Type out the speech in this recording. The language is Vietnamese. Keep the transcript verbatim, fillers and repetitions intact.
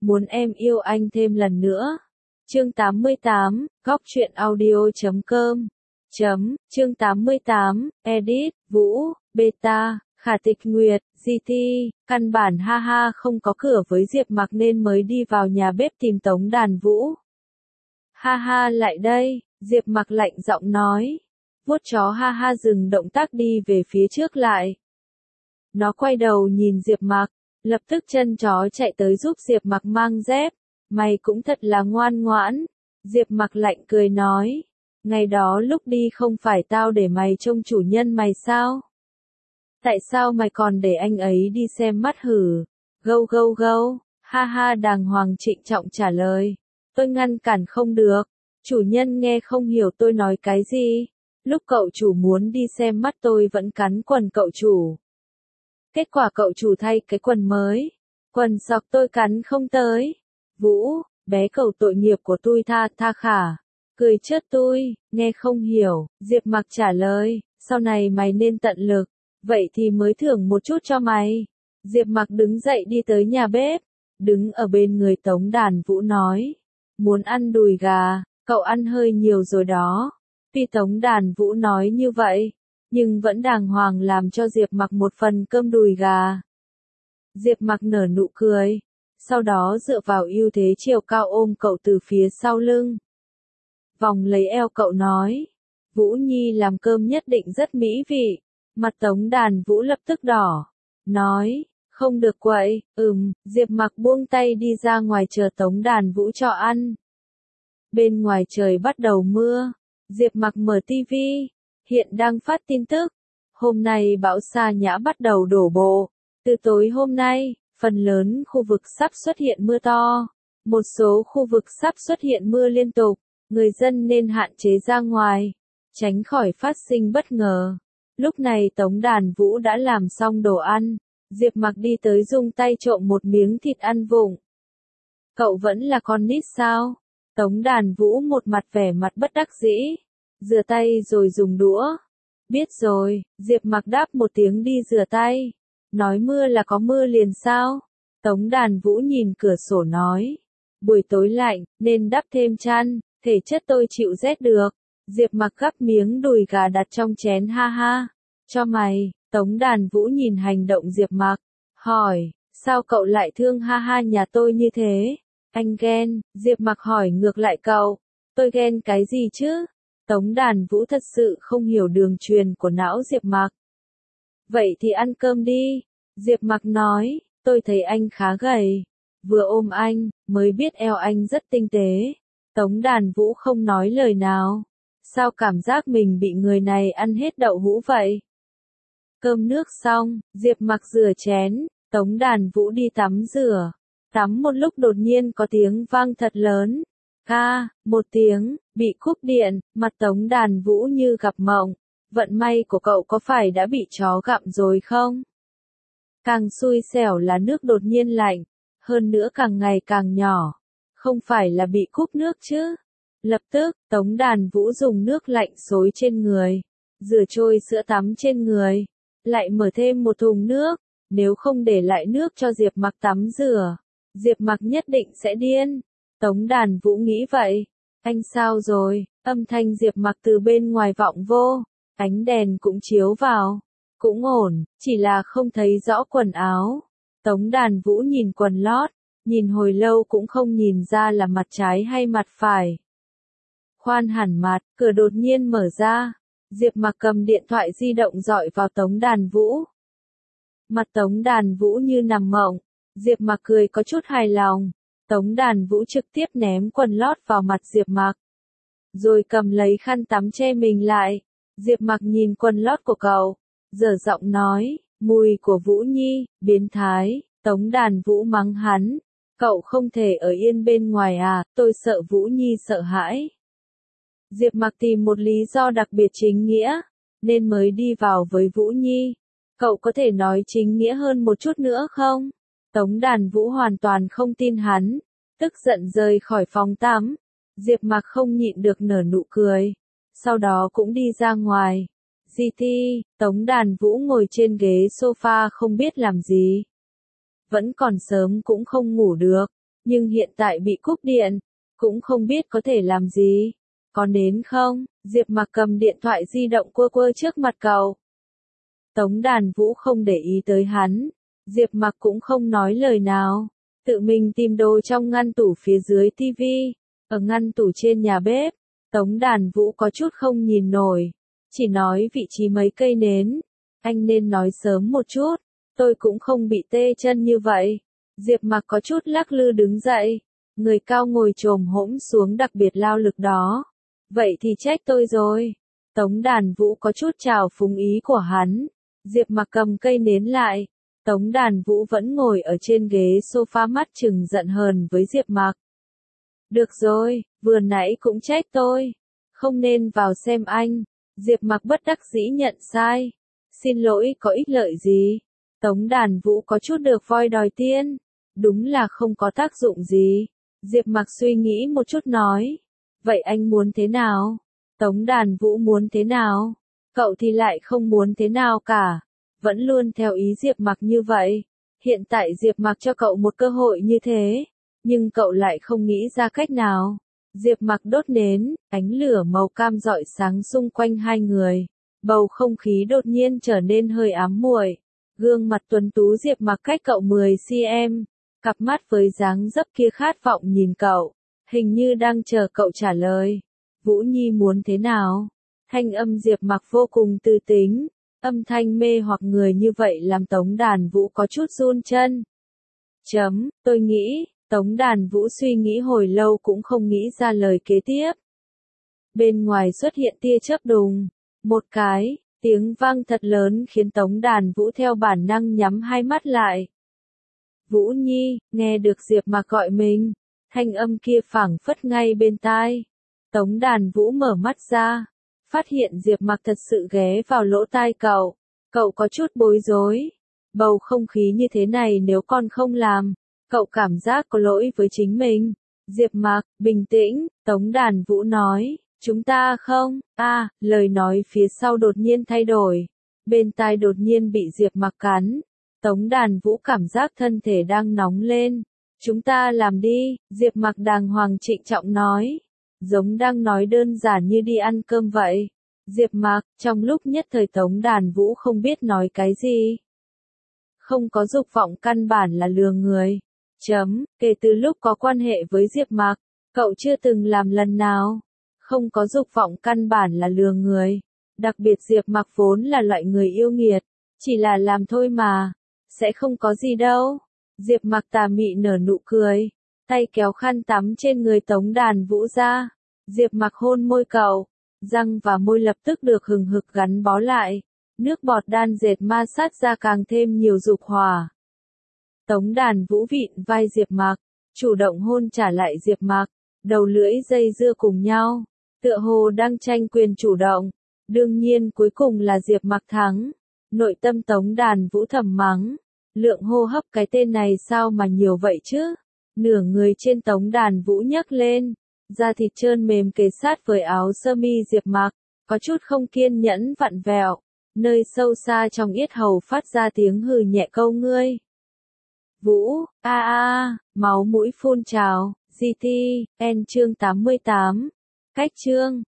muốn em yêu anh thêm lần nữa. Chương tám mươi tám, góc truyện audio chấm com. Chấm, chương tám mươi tám, edit, Vũ, beta, Khả Tịch Nguyệt, giê tê, căn bản ha ha không có cửa với Diệp Mặc nên mới đi vào nhà bếp tìm Tống Đàn Vũ. Ha ha lại đây, Diệp Mặc lạnh giọng nói. Vuốt chó ha ha dừng động tác đi về phía trước lại. Nó quay đầu nhìn Diệp Mặc, lập tức chân chó chạy tới giúp Diệp Mặc mang dép. Mày cũng thật là ngoan ngoãn. Diệp Mặc lạnh cười nói. Ngày đó lúc đi không phải tao để mày trông chủ nhân mày sao? Tại sao mày còn để anh ấy đi xem mắt hử? Gâu gâu gâu, ha ha đàng hoàng trịnh trọng trả lời. Tôi ngăn cản không được. Chủ nhân nghe không hiểu tôi nói cái gì. Lúc cậu chủ muốn đi xem mắt tôi vẫn cắn quần cậu chủ. Kết quả cậu chủ thay cái quần mới. Quần sọc tôi cắn không tới. Vũ, bé cậu tội nghiệp của tôi tha tha khả. Cười chớt tôi, nghe không hiểu, Diệp Mặc trả lời, sau này mày nên tận lực, vậy thì mới thưởng một chút cho mày. Diệp Mặc đứng dậy đi tới nhà bếp, đứng ở bên người Tống Đàn Vũ nói, muốn ăn đùi gà, cậu ăn hơi nhiều rồi đó. Tuy Tống Đàn Vũ nói như vậy, nhưng vẫn đàng hoàng làm cho Diệp Mặc một phần cơm đùi gà. Diệp Mặc nở nụ cười, sau đó dựa vào ưu thế chiều cao ôm cậu từ phía sau lưng. Vòng lấy eo cậu nói, Vũ Nhi làm cơm nhất định rất mỹ vị. Mặt Tống Đàn Vũ lập tức đỏ, nói, không được quậy, ừm, Diệp Mặc buông tay đi ra ngoài chờ Tống Đàn Vũ cho ăn. Bên ngoài trời bắt đầu mưa, Diệp Mặc mở tivi, hiện đang phát tin tức. Hôm nay bão Sa Nhã bắt đầu đổ bộ, từ tối hôm nay, phần lớn khu vực sắp xuất hiện mưa to, một số khu vực sắp xuất hiện mưa liên tục. Người dân nên hạn chế ra ngoài, tránh khỏi phát sinh bất ngờ. Lúc này Tống Đàn Vũ đã làm xong đồ ăn, Diệp Mặc đi tới dùng tay trộm một miếng thịt ăn vụng. Cậu vẫn là con nít sao? Tống Đàn Vũ một mặt vẻ mặt bất đắc dĩ, rửa tay rồi dùng đũa. Biết rồi, Diệp Mặc đáp một tiếng đi rửa tay. Nói mưa là có mưa liền sao? Tống Đàn Vũ nhìn cửa sổ nói, buổi tối lạnh, nên đắp thêm chăn. Thể chất tôi chịu rét được. Diệp Mặc gắp miếng đùi gà đặt trong chén ha ha. Cho mày, Tống Đàn Vũ nhìn hành động Diệp Mặc, hỏi, sao cậu lại thương ha ha nhà tôi như thế? Anh ghen, Diệp Mặc hỏi ngược lại cậu, tôi ghen cái gì chứ? Tống Đàn Vũ thật sự không hiểu đường truyền của não Diệp Mặc. Vậy thì ăn cơm đi. Diệp Mặc nói, tôi thấy anh khá gầy. Vừa ôm anh, mới biết eo anh rất tinh tế. Tống Đàn Vũ không nói lời nào. Sao cảm giác mình bị người này ăn hết đậu hũ vậy? Cơm nước xong, Diệp Mặc rửa chén, Tống Đàn Vũ đi tắm rửa. Tắm một lúc đột nhiên có tiếng vang thật lớn. Ca, một tiếng, bị cúp điện, mặt Tống Đàn Vũ như gặp mộng. Vận may của cậu có phải đã bị chó gặm rồi không? Càng xui xẻo là nước đột nhiên lạnh, hơn nữa càng ngày càng nhỏ. Không phải là bị cúp nước chứ? Lập tức, Tống Đàn Vũ dùng nước lạnh xối trên người, rửa trôi sữa tắm trên người, lại mở thêm một thùng nước, nếu không để lại nước cho Diệp Mặc tắm rửa, Diệp Mặc nhất định sẽ điên. Tống Đàn Vũ nghĩ vậy. Anh sao rồi? Âm thanh Diệp Mặc từ bên ngoài vọng vô, ánh đèn cũng chiếu vào. Cũng ổn, chỉ là không thấy rõ quần áo. Tống Đàn Vũ nhìn quần lót, nhìn hồi lâu cũng không nhìn ra là mặt trái hay mặt phải. Khoan hẳn mặt, cửa đột nhiên mở ra. Diệp Mặc cầm điện thoại di động dọi vào Tống Đàn Vũ. Mặt Tống Đàn Vũ như nằm mộng. Diệp Mặc cười có chút hài lòng. Tống Đàn Vũ trực tiếp ném quần lót vào mặt Diệp Mặc, rồi cầm lấy khăn tắm che mình lại. Diệp Mặc nhìn quần lót của cậu, dở giọng nói, mùi của Vũ Nhi, biến thái. Tống Đàn Vũ mắng hắn, cậu không thể ở yên bên ngoài à, tôi sợ Vũ Nhi sợ hãi. Diệp Mặc tìm một lý do đặc biệt chính nghĩa, nên mới đi vào với Vũ Nhi. Cậu có thể nói chính nghĩa hơn một chút nữa không? Tống Đàn Vũ hoàn toàn không tin hắn, tức giận rời khỏi phòng tắm. Diệp Mặc không nhịn được nở nụ cười, sau đó cũng đi ra ngoài. giê tê, Tống Đàn Vũ ngồi trên ghế sofa không biết làm gì. Vẫn còn sớm cũng không ngủ được, nhưng hiện tại bị cúp điện, cũng không biết có thể làm gì. Còn đến không? Diệp Mặc cầm điện thoại di động quơ quơ trước mặt cậu. Tống Đàn Vũ không để ý tới hắn, Diệp Mặc cũng không nói lời nào, tự mình tìm đồ trong ngăn tủ phía dưới tivi, ở ngăn tủ trên nhà bếp. Tống Đàn Vũ có chút không nhìn nổi, chỉ nói vị trí mấy cây nến, anh nên nói sớm một chút, tôi cũng không bị tê chân như vậy. Diệp Mặc có chút lắc lư đứng dậy, người cao ngồi chồm hổm xuống đặc biệt lao lực đó. Vậy thì trách tôi rồi. Tống Đàn Vũ có chút trào phúng ý của hắn. Diệp Mặc cầm cây nến lại. Tống Đàn Vũ vẫn ngồi ở trên ghế sofa mắt trừng giận hờn với Diệp Mặc. Được rồi, vừa nãy cũng trách tôi. Không nên vào xem anh. Diệp Mặc bất đắc dĩ nhận sai. Xin lỗi có ích lợi gì? Tống Đàn Vũ có chút được voi đòi tiên. Đúng là không có tác dụng gì. Diệp Mặc suy nghĩ một chút nói. Vậy anh muốn thế nào? Tống Đàn Vũ muốn thế nào? Cậu thì lại không muốn thế nào cả. Vẫn luôn theo ý Diệp Mặc như vậy. Hiện tại Diệp Mặc cho cậu một cơ hội như thế. Nhưng cậu lại không nghĩ ra cách nào. Diệp Mặc đốt nến, ánh lửa màu cam rọi sáng xung quanh hai người. Bầu không khí đột nhiên trở nên hơi ám muội. Gương mặt tuấn tú Diệp Mặc cách cậu mười xăng-ti-mét. Cặp mắt với dáng dấp kia khát vọng nhìn cậu. Hình như đang chờ cậu trả lời. Vũ Nhi muốn thế nào? Thanh âm Diệp Mặc vô cùng tư tính. Âm thanh mê hoặc người như vậy làm Tống Đàn Vũ có chút run chân. Chấm, tôi nghĩ, Tống Đàn Vũ suy nghĩ hồi lâu cũng không nghĩ ra lời kế tiếp. Bên ngoài xuất hiện tia chớp đùng. Một cái, tiếng vang thật lớn khiến Tống Đàn Vũ theo bản năng nhắm hai mắt lại. Vũ Nhi, nghe được Diệp Mặc gọi mình. Thanh âm kia phảng phất ngay bên tai. Tống Đàn Vũ mở mắt ra. Phát hiện Diệp Mặc thật sự ghé vào lỗ tai cậu. Cậu có chút bối rối. Bầu không khí như thế này nếu con không làm, cậu cảm giác có lỗi với chính mình. Diệp Mặc, bình tĩnh, Tống Đàn Vũ nói. Chúng ta không, a à, lời nói phía sau đột nhiên thay đổi. Bên tai đột nhiên bị Diệp Mặc cắn. Tống Đàn Vũ cảm giác thân thể đang nóng lên. Chúng ta làm đi, Diệp Mặc đàng hoàng trịnh trọng nói. Giống đang nói đơn giản như đi ăn cơm vậy. Diệp Mặc, trong lúc nhất thời Tống Đàn Vũ không biết nói cái gì. Không có dục vọng căn bản là lừa người. Chấm, kể từ lúc có quan hệ với Diệp Mặc, cậu chưa từng làm lần nào. Không có dục vọng căn bản là lừa người. Đặc biệt Diệp Mặc vốn là loại người yêu nghiệt. Chỉ là làm thôi mà. Sẽ không có gì đâu. Diệp Mặc tà mị nở nụ cười. Tay kéo khăn tắm trên người Tống Đàn Vũ ra. Diệp Mặc hôn môi cậu. Răng và môi lập tức được hừng hực gắn bó lại. Nước bọt đan dệt ma sát ra càng thêm nhiều dục hỏa. Tống Đàn Vũ vịn vai Diệp Mặc. Chủ động hôn trả lại Diệp Mặc. Đầu lưỡi dây dưa cùng nhau. Tựa hồ đang tranh quyền chủ động. Đương nhiên cuối cùng là Diệp Mặc thắng. Nội tâm Tống Đàn Vũ thầm mắng. Lượng hô hấp cái tên này sao mà nhiều vậy chứ? Nửa người trên Tống Đàn Vũ nhấc lên. Da thịt trơn mềm kề sát với áo sơ mi Diệp Mặc. Có chút không kiên nhẫn vặn vẹo. Nơi sâu xa trong yết hầu phát ra tiếng hừ nhẹ câu ngươi. Vũ, a a, máu mũi phun trào. giê tê, N chương tám mươi tám. Cách chương.